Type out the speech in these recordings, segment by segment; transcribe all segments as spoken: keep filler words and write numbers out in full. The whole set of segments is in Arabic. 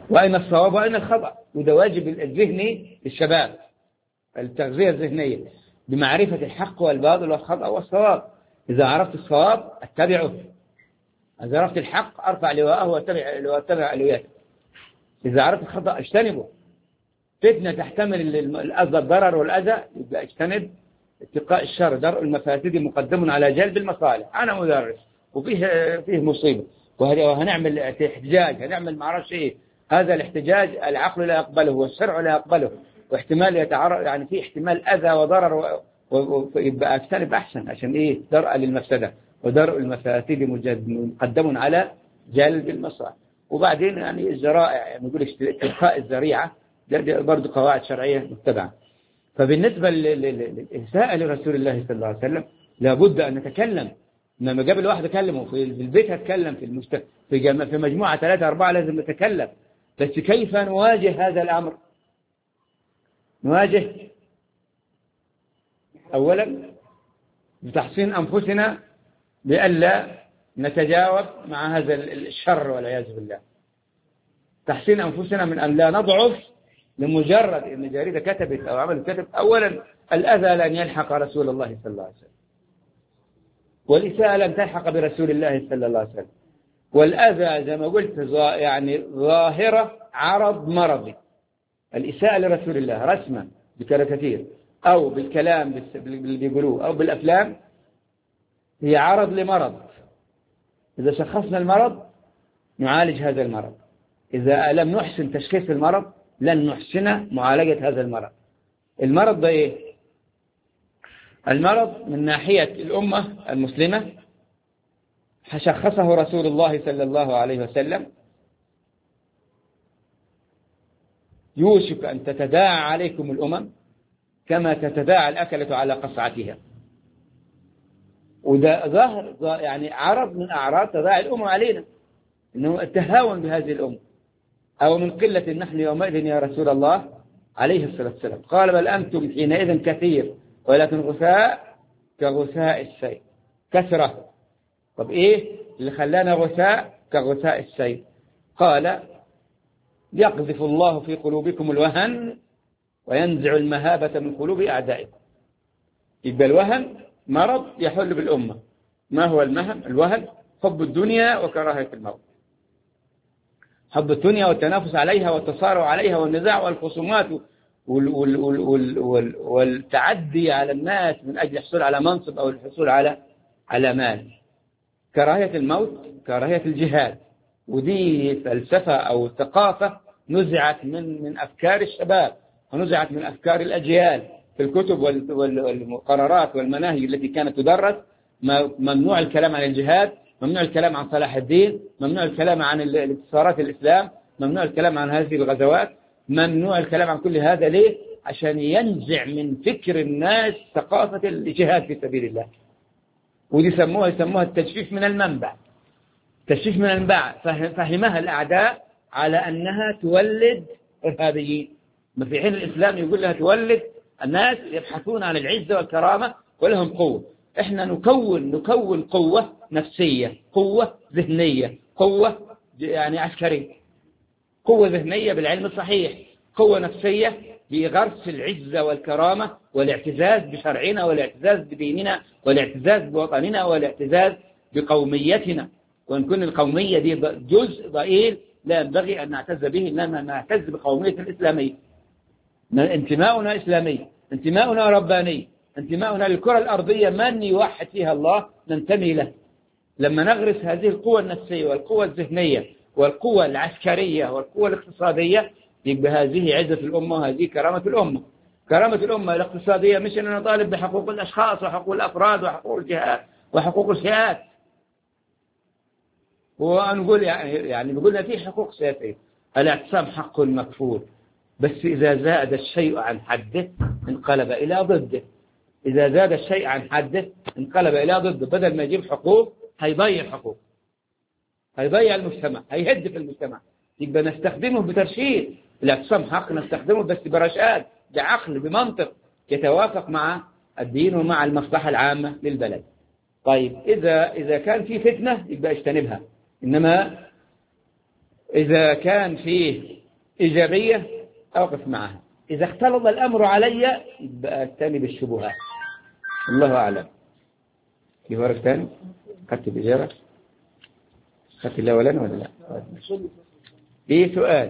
وأين الصواب وأين الخطأ. وده واجب الذهني للشباب، التغذية الذهنية بمعرفة الحق والباطل والخطأ والصواب. إذا عرفت الصواب اتبعه، إذا عرفت الحق أرفع لواءه واتبع واتبع ألوياته، إذا عرفت الخطأ اجتنبه. فتنة تحتمل الأذى الضرر والأذى يبقى اجتنب. اتقاء الشر درء المفاسد مقدم على جلب المصالح. أنا مدرس وفيه فيه مصيبة وهنعمل احتجاج، هنعمل معرفش إيه، هذا الاحتجاج العقل لا يقبله والشرع لا يقبله، واحتمال يتعرض يعني في احتمال أذى وضرر، ويبقى اجتنب أحسن. عشان إيه؟ درء للمفسدة ودرء المفاسد مقدم على جلب المصالح. وبعدين يعني الذرائع، يعني نقول اتقاء الذريعة برضو قواعد شرعية متبعة. فبالنسبة للإساءة لرسول الله صلى الله عليه وسلم لابد أن نتكلم. لما قبل واحد أكلمه في البيت هتكلم، في المست... في, جم... في مجموعة ثلاثة أربعة لازم نتكلم. بس كيف نواجه هذا الأمر؟ نواجه أولا بتحصين أنفسنا بألا نتجاوب مع هذا الشر والعياذ بالله. تحصين أنفسنا من أن لا نضعف لمجرد أن جريدة كتبت أو عملت كتب. أولا الأذى لن يلحق رسول الله صلى الله عليه وسلم، والإساءة لن تلحق برسول الله صلى الله عليه وسلم. والأذى زي ما قلت يعني ظاهرة عرض مرضي. الإساءة لرسول الله رسما بكاريكاتير أو بالكلام اللي بيقولوه أو بالأفلام هي عرض لمرض. إذا شخصنا المرض نعالج هذا المرض، إذا لم نحسن تشخيص المرض لن نحسن معالجة هذا المرض. المرض ده إيه؟ المرض من ناحية الأمة المسلمة شخصه رسول الله صلى الله عليه وسلم: يوشك أن تتداعى عليكم الأمم كما تتداعى الأكلة على قصعتها. وده ظاهر يعني عرض من أعراض تداعي الأمم علينا، إنه التهاون بهذه الأمة. أو من قلة نحن يومئذ يا رسول الله عليه الصلاة والسلام. قال: بل أنتم حينئذ كثير ولكن غثاء كغثاء السيل. كثرة. طب إيه اللي خلانا غثاء كغثاء السيل؟ قال: يقذف الله في قلوبكم الوهن وينزع المهابة من قلوب أعدائكم. يبقى الوهن مرض يحل بالأمة. ما هو المهم؟ الوهن حب الدنيا وكراهية الموت. حب الدنيا والتنافس عليها والتصارع عليها والنزاع والخصومات وال وال وال وال والتعدي على الناس من أجل الحصول على منصب أو الحصول على على مال. كراهية الموت، كراهية الجهاد. ودي فلسفة أو ثقافة نزعت من من أفكار الشباب ونزعت من أفكار الأجيال في الكتب والمقررات والمناهج التي كانت تدرس. ممنوع الكلام عن الجهاد، ممنوع الكلام عن صلاح الدين، ممنوع الكلام عن انتصارات الإسلام، ممنوع الكلام عن هذه الغزوات، ممنوع الكلام عن كل هذا. ليه؟ عشان ينزع من فكر الناس ثقافة الجهاد في سبيل الله. ودي يسموها يسموها التجفيف من المنبع. تجفيف من المنبع فهمها الأعداء على أنها تولد إرهابيين، ما في حين الإسلام يقول لها تولد الناس يبحثون عن العزة والكرامة ولهم قوة. إحنا نكون نكون قوة نفسية، قوة ذهنية، قوة يعني عسكرية. قوة ذهنية بالعلم الصحيح، قوة نفسية بغرس العزة والكرامة والاعتزاز بشرعنا والاعتزاز بديننا والاعتزاز بوطننا والاعتزاز بقوميتنا. وإن كن القومية دي جزء ضئيل لا ينبغي أن نعتز به، إنما نعتز بقومية الإسلامية. انتماؤنا إسلامي، انتماؤنا رباني، انتماؤنا للكرة الأرضية من يوحد فيها الله ننتمي له. لما نغرس هذه القوة النفسية والقوة الذهنية والقوة العسكرية والقوة الاقتصادية يبقى هذه عزة الأمة وهذه كرامة الأمة. كرامة الأمة الاقتصادية مش أن نطالب بحقوق الأشخاص وحقوق الأفراد وحقوق الجهات وحقوق الفئات. ونقول يعني يعني بيقولنا في حقوق سياسية، الاعتصام حق مكفول، بس إذا زاد الشيء عن حده انقلب إلى ضده. إذا زاد الشيء عن حده انقلب إلى ضده. بدل ما يجيب حقوق هيضيع الحقوق، هيضيع المجتمع، هيهد في المجتمع. يبقى نستخدمه بترشيد. الاعتصام حق نستخدمه بس برشاد، بعقل، بمنطق يتوافق مع الدين ومع المصلحة العامة للبلد. طيب إذا إذا كان في فتنة يبقى اجتنبها. إنما إذا كان فيه إيجابية أوقف معها، إذا اختلط الأمر علي يبقى أجتنب الشبهات. الله أعلم. في ورق ثاني خدت الإجابة؟ خدت الأولاني ولا لا؟ في سؤال،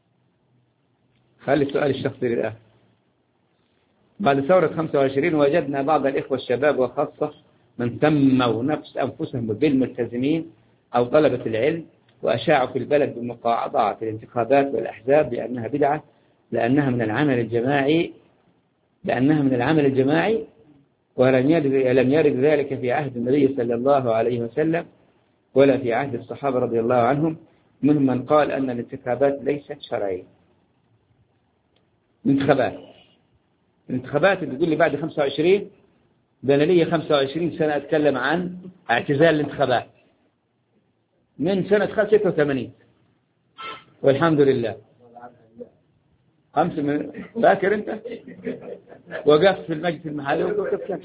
خلي السؤال الشخصي للآخر. بعد ثورة خمسة وعشرين وجدنا بعض الإخوة الشباب وخاصة من سموا نفس أنفسهم بالملتزمين أو طلبة العلم وأشاعوا في البلد بمقاطعة الانتخابات والأحزاب لأنها بدعة، لأنها من العمل الجماعي لأنها من العمل الجماعي ولم يرد لم يرد ذلك في عهد النبي صلى الله عليه وسلم ولا في عهد الصحابة رضي الله عنهم، منهم من قال أن الانتخابات ليست شرعية. الانتخابات الانتخابات اللي تقول لي بعد خمسة وعشرين، ده أنا لي خمسة وعشرين سنة أتكلم عن اعتزال الانتخابات من سنة ستة وثمانين والحمد لله. خمس من فاكر أنت وقفت في المجلس المحلي وكنت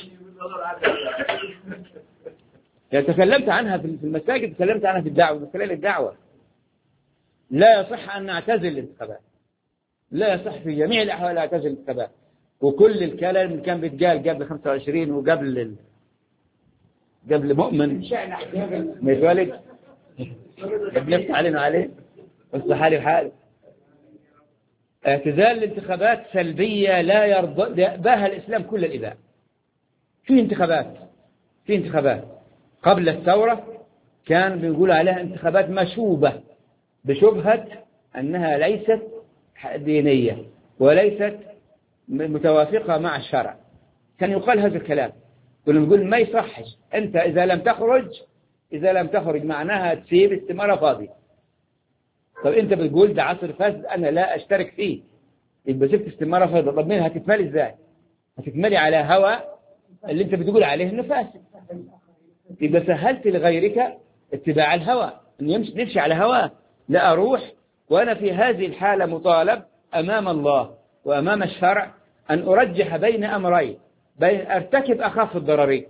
يعني تكلمت عنها في المساجد، تكلمت عنها في الدعوة من خلال الدعوة. لا يصح أن نعتزل الانتخابات، لا يصح في جميع الأحوال نعتزل الانتخابات. وكل الكلام اللي كان بيتقال قبل خمسة وعشرين وقبل ال... قبل مؤمن ما يتولد بنفت علينا عليه بس حالي وحالي. اعتزال الانتخابات سلبية لا يرضى بها الإسلام كل الإباء. في انتخابات في انتخابات قبل الثورة كان بيقول عليها انتخابات مشوبة بشبهة أنها ليست دينية وليست متوافقة مع الشرع. كان يقال هذا الكلام، كنا نقول ما يصحش أنت إذا لم تخرج إذا لم تخرج معناها تسيب استمارة فاضية. طب أنت بتقول ده عصر فاسد أنا لا أشترك فيه، يبقى سبت استمارة فاضية. طب مين هتكملي إزاي؟ هتكملي على هوى اللي أنت بتقول عليه إنه فاسد، يبقى سهلت لغيرك اتباع الهوى، إن يمشي نمشي على هواه. لا أروح وأنا في هذه الحالة مطالب أمام الله وأمام الشرع أن أرجح بين أمرين، بين أرتكب أخف الضررين.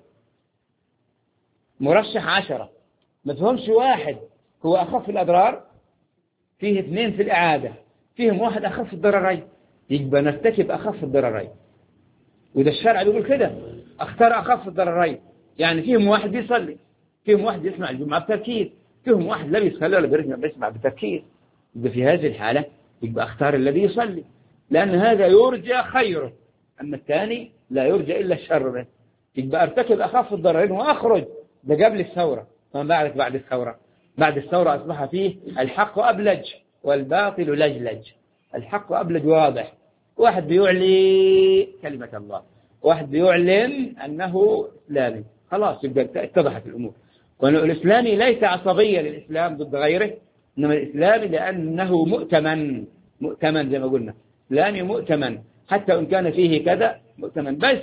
مرشح عشرة ما فيهمش واحد هو أخف الأضرار، فيه اثنين في الإعادة فيهم واحد أخف الضررين، يبقى نرتكب أخف الضررين. وده الشرع بيقول كده، اختار أخف الضررين. يعني فيهم واحد بيصلي، فيهم واحد يسمع الجمعة بتركيز، فيهم واحد لا بيصلي ولا بيسمع بتركيز. يبقى في هذه الحالة يبقى اختار الذي يصلي، لأن هذا يرجى خيره، أما الثاني لا يرجى إلا الشر به. يبقى ارتكب أخف الضررين وأخرج. ده قبل الثورة. فما بعدك بعد الثورة؟ بعد الثورة أصبح فيه الحق أبلج والباطل لجلج. الحق أبلج واضح، واحد بيعلي كلمة الله، واحد بيعلن أنه إسلامي، خلاص يبقى اتضحت الأمور. والإسلامي ليس عصبية للإسلام ضد غيره، إنما الإسلامي لأنه مؤتمن مؤتمن زي ما قلنا، إسلامي مؤتمن حتى إن كان فيه كذا مؤتمن. بس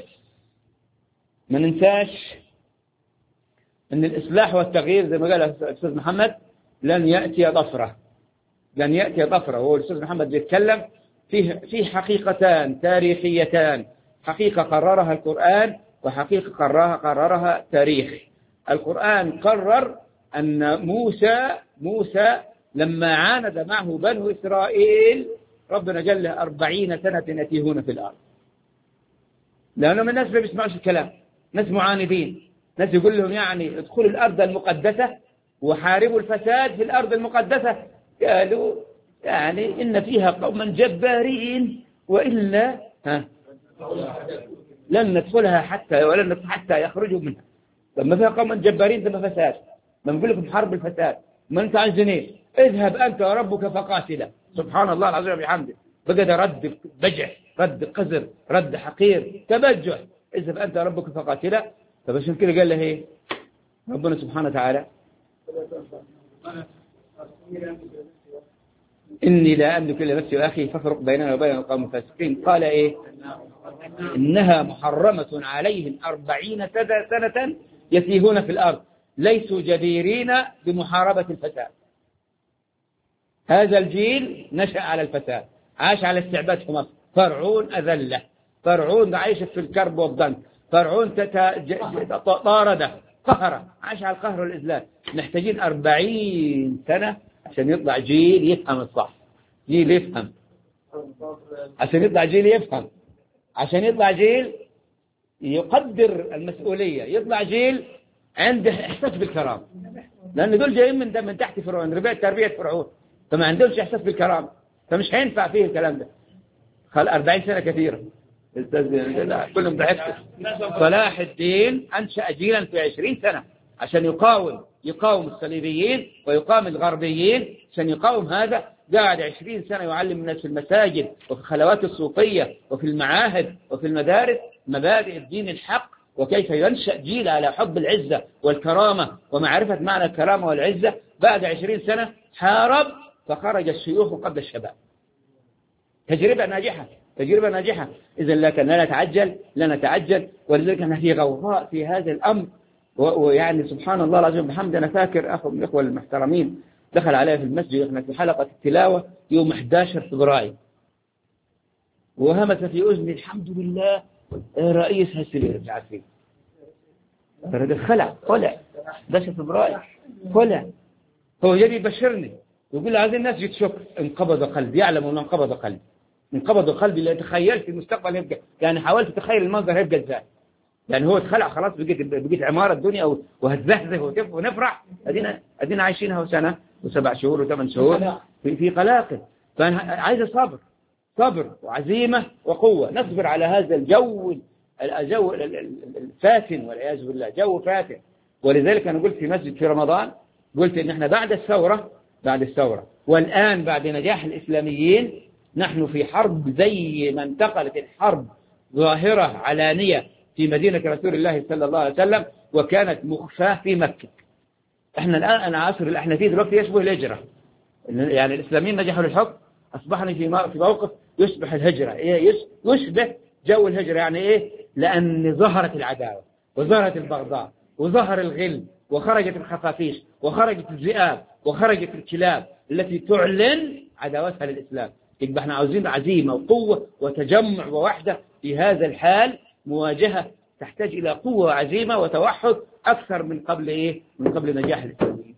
ما ننساش أن الإصلاح والتغيير زي ما قال الأستاذ محمد لن يأتي ضفرة، لن يأتي ضفرة. هو الأستاذ محمد بيتكلم فيه في حقيقتان تاريخيتان، حقيقة قررها القرآن وحقيقة قررها قررها تاريخ. القرآن قرر أن موسى موسى لما عاند معه بنو إسرائيل ربنا جل أربعين سنة يتيهون في الأرض، لأنهم الناس ما بيسمعوش الكلام، ناس معاندين، ناس يقول لهم يعني ادخلوا الأرض المقدسة وحاربوا الفساد في الأرض المقدسة. قالوا يعني إن فيها قوما جبارين وإلا ها لن ندخلها حتى ولن ندخل حتى يخرجوا منها. لما فيها قوما جبارين ده فساد، ما نقول لكم حرب الفساد، ما أنت عايزين ايه؟ اذهب أنت وربك فقاتلا. سبحان الله العظيم بحمده، بقى ده رد بجح، رد قذر، رد حقير، تبجح. اذهب أنت وربك فقاتلا. فبس كده قال له ايه ربنا سبحانه وتعالى؟ إني لا أملك إلا نفسي وأخي فافرق بيننا وبين القوم الفاسقين. قال إيه؟ إنها محرمة عليهم أربعين سنة يتيهون في الأرض ليسوا جديرين بمحاربة الفساد. هذا الجيل نشأ على الفساد، عاش على استعباد في مصر. فرعون أذله، فرعون عايش في الكرب والضنك، فرعون طارده قهره، عاش على القهر والإذلال. محتاجين أربعين سنة عشان يطلع جيل يفهم الصح. جيل يفهم، عشان يطلع جيل يفهم، عشان يطلع جيل يقدر المسؤولية، يطلع جيل عنده إحساس بالكرامة، لأن دول جايين من من تحت فرعون، ربيع تربية فرعون، فما عندهمش إحساس بالكرامة، فمش هينفع فيه الكلام ده. خل أربعين سنة كثيرة كلهم ضحكوا. صلاح الدين أنشأ جيلا في عشرين سنة عشان يقاوم يقاوم الصليبيين ويقاوم الغربيين، عشان يقاوم هذا قاعد عشرين سنة يعلم الناس في المساجد وفي الخلوات الصوفية وفي المعاهد وفي المدارس مبادئ الدين الحق، وكيف ينشأ جيل على حب العزة والكرامة ومعرفة معنى الكرامة والعزة. بعد عشرين سنة حارب فخرج الشيوخ قبل الشباب. تجربة ناجحة، تجربة ناجحة. إذا لكن لا نتعجل لا نتعجل ولذلك أنا في غوغاء في هذا الأمر. ويعني سبحان الله العظيم بحمد. أنا فاكر أخو من الإخوة المحترمين دخل علي في المسجد، إحنا في حلقة التلاوة يوم أحد عشر فبراير، وهمس في أذني الحمد لله رئيس هالسبيل مش عارفين خلع خلع أحد عشر فبراير خلع. هو جاي يبشرني يقول لي عايزين الناس يتشكر. انقبض قلبي، يعلم أنه انقبض قلبي، انقبض قلبي لأن تخيلت المستقبل يبقى، يعني حاولت تتخيل المنظر يبقى ازاي. يعني هو اتخلع خلاص، بقيت بقيت عمارة الدنيا وهتزهزه ونفرح. ادينا ادينا عايشينها سنة وسبع شهور وثمان شهور في في قلاقل. فانا عايز صبر، صبر وعزيمة وقوة، نصبر على هذا الجو الجو الفاتن والعياذ بالله، جو فاتن. ولذلك انا قلت في مسجد في رمضان، قلت ان احنا بعد الثورة بعد الثورة والآن بعد نجاح الإسلاميين نحن في حرب زي ما انتقلت الحرب ظاهرة علانية في مدينة رسول الله صلى الله عليه وسلم وكانت مخفاة في مكة. احنا الآن أنا عصر اللي احنا فيه دلوقتي يشبه الهجرة، يعني الإسلاميين نجحوا للحكم، أصبحنا في في موقف يشبه الهجرة، يشبه جو الهجرة. يعني إيه؟ لأن ظهرت العداوة وظهرت البغضاء وظهر الغل وخرجت الخفافيش وخرجت الذئاب وخرجت الكلاب التي تعلن عداوتها للإسلام. يبقى احنا عاوزين عزيمة وقوة وتجمع ووحدة في هذا الحال. مواجهة تحتاج إلى قوة وعزيمة وتوحد أكثر من قبل إيه؟ من قبل نجاح الإسلاميين.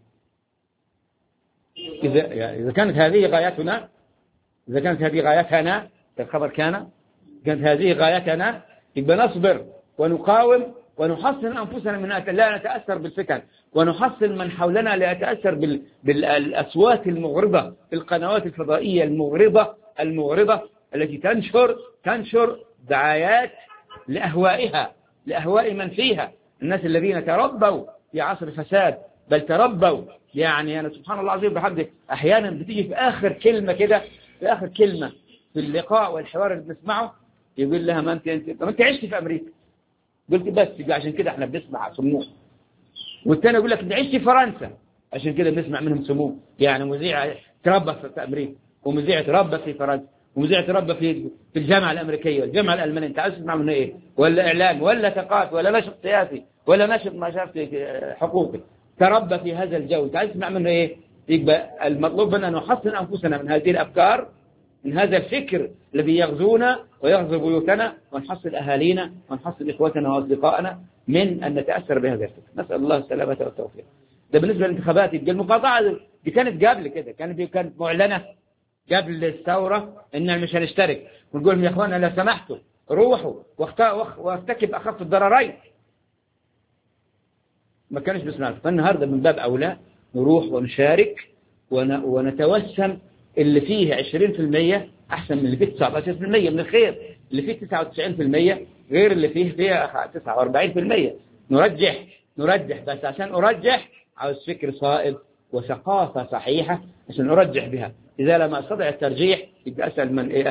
إذا يعني إذا كانت هذه غايتنا، إذا كانت هذه غايتنا، الخبر كان كانت هذه غايتنا، يبقى نصبر ونقاوم ونحصن أنفسنا من أن لا نتأثر بالفتن، ونحصن من حولنا لا يتأثر بال... بالأصوات المغرضة، بالقنوات الفضائية المغرضة المغرضة التي تنشر تنشر دعايات لأهوائها، لأهواء من فيها، الناس الذين تربوا في عصر فساد، بل تربوا يعني أنا سبحان الله العظيم بحمده أحيانا بتيجي في آخر كلمة كده، في آخر كلمة في اللقاء والحوار اللي بنسمعه يقول لها ما أنت أنت طب أنت عشت في أمريكا؟ قلت بس عشان كده احنا بنسمع سموم. والثاني يقول لك انت عشت في فرنسا عشان كده بنسمع منهم سموم. يعني مذيع تربى في امريكا ومذيع تربى في فرنسا ومذيع تربى في في الجامعه الامريكيه والجامعه الالمانيه، انت عايز تسمع منه ايه؟ ولا اعلام ولا ثقافي ولا نشط سياسي ولا نشط نشاط حقوقي، تربى في هذا الجو، انت عايز تسمع منه ايه؟ يبقى المطلوب منا ان نحصن انفسنا من هذه الافكار، من هذا الفكر الذي يغزونا ويغزو بيوتنا، ونحصل أهالينا ونحصل إخوتنا وأصدقائنا من أن نتأثر بهذا الفكر. نسأل الله السلامة والتوفيق. ده بالنسبة للانتخابات. المقاطعة دي كانت قبل كده، كانت كانت معلنة قبل الثورة إن مش هنشترك، ونقول لهم يا إخواننا لو سمحتوا روحوا وارتكب أخف الضررين. ما كانش بسمعنا. فالنهاردة من باب أولى نروح ونشارك ونتوسم اللي فيه عشرين بالمئة أحسن من اللي فيه تسعة عشر بالمئة من الخير، اللي فيه تسعة وتسعين بالمئة غير اللي فيه فيه تسعة وأربعين بالمئة. نرجح نرجح بس عشان أرجح عاوز فكر صائب وثقافة صحيحة عشان أرجح بها. إذا لم أستطع الترجيح يبقى أسأل من إيه